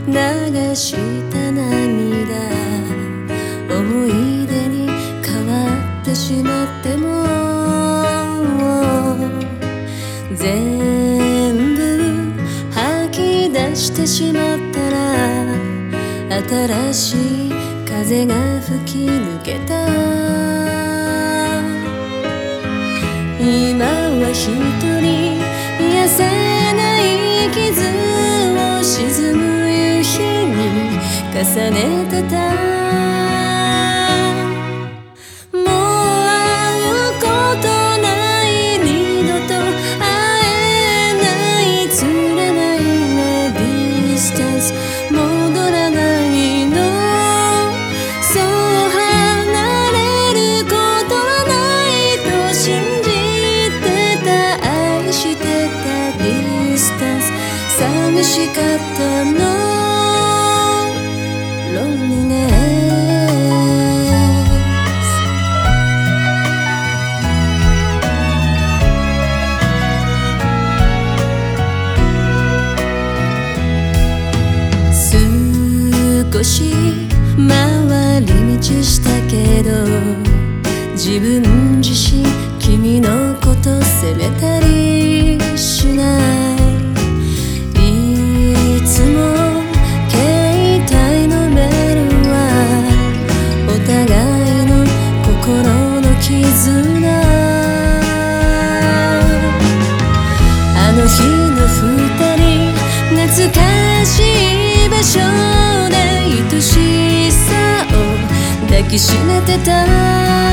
流した涙、思い出に変わってしまっても全部吐き出してしまったら、新しい風が吹き抜けた。今は一人癒せない傷を沈む夕日に重ねてた。もう会うことない、二度と会えない、釣れないね、ディスタンス戻らないの。そう離れることはないと信じてた、愛してた、ディスタンス寂しかったの。ロンリネス、少し回り道したけど、自分自身君のこと責めたりしない。いつも携帯のメールはお互いの心の絆。あの日の二人、懐かしい場所で愛しさを抱きしめてた。